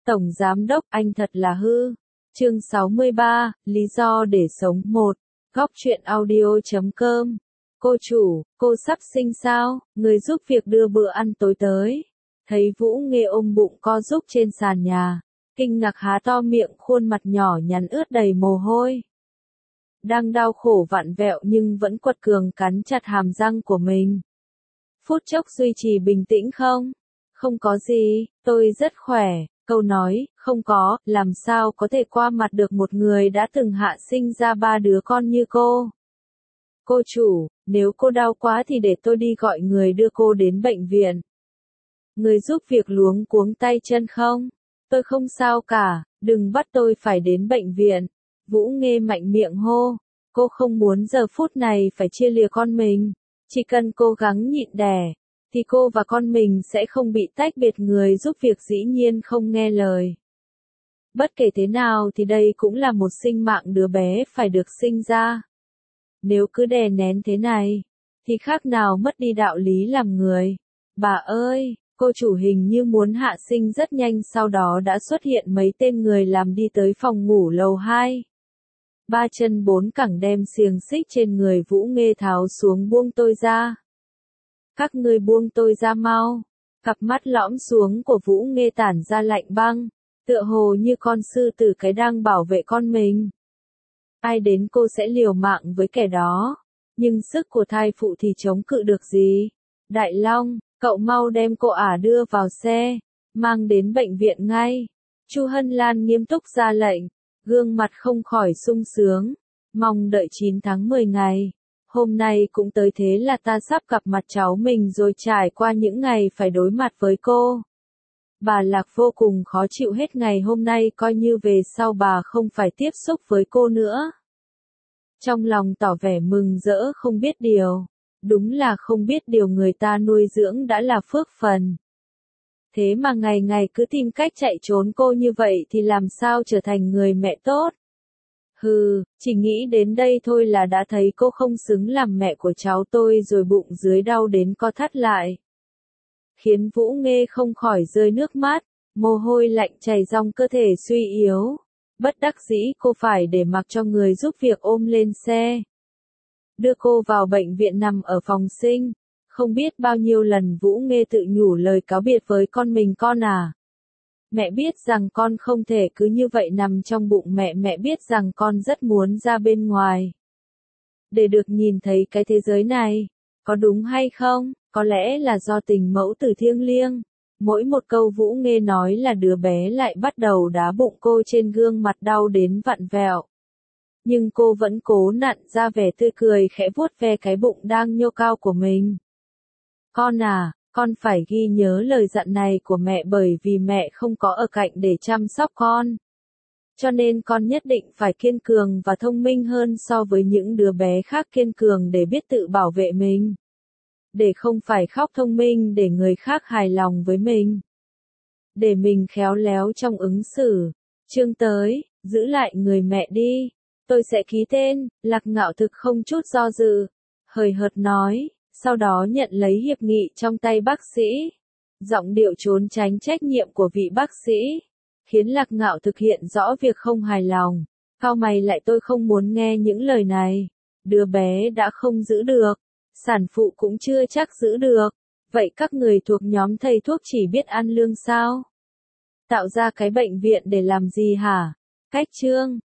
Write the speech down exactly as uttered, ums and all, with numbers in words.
Tổng Giám đốc, anh thật là hư. Chương sáu mươi ba, lý do để sống một. Góc truyện audio chấm com. Cô chủ, cô sắp sinh sao? Người giúp việc đưa bữa ăn tối tới. Thấy Vũ Nghê ôm bụng co giúp trên sàn nhà, kinh ngạc há to miệng, khuôn mặt nhỏ nhắn ướt đầy mồ hôi. Đang đau khổ vặn vẹo nhưng vẫn quật cường cắn chặt hàm răng của mình. Phút chốc duy trì bình tĩnh không? Không có gì, tôi rất khỏe. Câu nói, không có, làm sao có thể qua mặt được một người đã từng hạ sinh ra ba đứa con như cô. Cô chủ, nếu cô đau quá thì để tôi đi gọi người đưa cô đến bệnh viện. Người giúp việc luống cuống tay chân không? Tôi không sao cả, đừng bắt tôi phải đến bệnh viện. Vũ Nghê mạnh miệng hô, cô không muốn giờ phút này phải chia lìa con mình. Chỉ cần cố gắng nhịn đẻ, thì cô và con mình sẽ không bị tách biệt. Người giúp việc dĩ nhiên không nghe lời. Bất kể thế nào thì đây cũng là một sinh mạng đứa bé phải được sinh ra. Nếu cứ đè nén thế này, thì khác nào mất đi đạo lý làm người. Bà ơi, cô chủ hình như muốn hạ sinh rất nhanh, sau đó đã xuất hiện mấy tên người làm đi tới phòng ngủ lầu hai. Ba chân bốn cẳng đem xiềng xích trên người Vũ Nghê tháo xuống, buông tôi ra. Các ngươi buông tôi ra mau. Cặp mắt lõm xuống của Vũ Nghê tản ra lạnh băng, tựa hồ như con sư tử cái đang bảo vệ con mình. Ai đến cô sẽ liều mạng với kẻ đó, nhưng sức của thai phụ thì chống cự được gì. Đại Long, cậu mau đem cô ả đưa vào xe, mang đến bệnh viện ngay. Chu Hân Lan nghiêm túc ra lệnh, gương mặt không khỏi sung sướng, mong đợi chín tháng mười ngày. Hôm nay cũng tới, thế là ta sắp gặp mặt cháu mình rồi. Trải qua những ngày phải đối mặt với cô, bà Lạc vô cùng khó chịu hết ngày hôm nay, coi như về sau bà không phải tiếp xúc với cô nữa. Trong lòng tỏ vẻ mừng rỡ không biết điều, đúng là không biết điều, người ta nuôi dưỡng đã là phước phần. Thế mà ngày ngày cứ tìm cách chạy trốn cô như vậy thì làm sao trở thành người mẹ tốt. Hừ, chỉ nghĩ đến đây thôi là đã thấy cô không xứng làm mẹ của cháu tôi rồi, bụng dưới đau đến co thắt lại. Khiến Vũ Nghê không khỏi rơi nước mắt, mồ hôi lạnh chảy dòng cơ thể suy yếu. Bất đắc dĩ cô phải để mặc cho người giúp việc ôm lên xe, đưa cô vào bệnh viện. Nằm ở phòng sinh, không biết bao nhiêu lần Vũ Nghê tự nhủ lời cáo biệt với con mình. Con à, mẹ biết rằng con không thể cứ như vậy nằm trong bụng mẹ, mẹ biết rằng con rất muốn ra bên ngoài, để được nhìn thấy cái thế giới này, có đúng hay không? Có lẽ là do tình mẫu tử thiêng liêng. Mỗi một câu Vũ Nghê nói là đứa bé lại bắt đầu đá bụng cô, trên gương mặt đau đến vặn vẹo. Nhưng cô vẫn cố nặn ra vẻ tươi cười, khẽ vuốt ve cái bụng đang nhô cao của mình. Con à, con phải ghi nhớ lời dặn này của mẹ, bởi vì mẹ không có ở cạnh để chăm sóc con. Cho nên con nhất định phải kiên cường và thông minh hơn so với những đứa bé khác, kiên cường để biết tự bảo vệ mình. Để không phải khóc, thông minh để người khác hài lòng với mình. Để mình khéo léo trong ứng xử. Chương tới, giữ lại người mẹ đi. Tôi sẽ ký tên. Lạc Ngạo Thực không chút do dự, hời hợt nói, sau đó nhận lấy hiệp nghị trong tay bác sĩ. Giọng điệu trốn tránh trách nhiệm của vị bác sĩ khiến Lạc Ngạo thực hiện rõ việc không hài lòng. Cau mày lại, tôi không muốn nghe những lời này. Đứa bé đã không giữ được, sản phụ cũng chưa chắc giữ được. Vậy các người thuộc nhóm thầy thuốc chỉ biết ăn lương sao? Tạo ra cái bệnh viện để làm gì hả? Cách chương,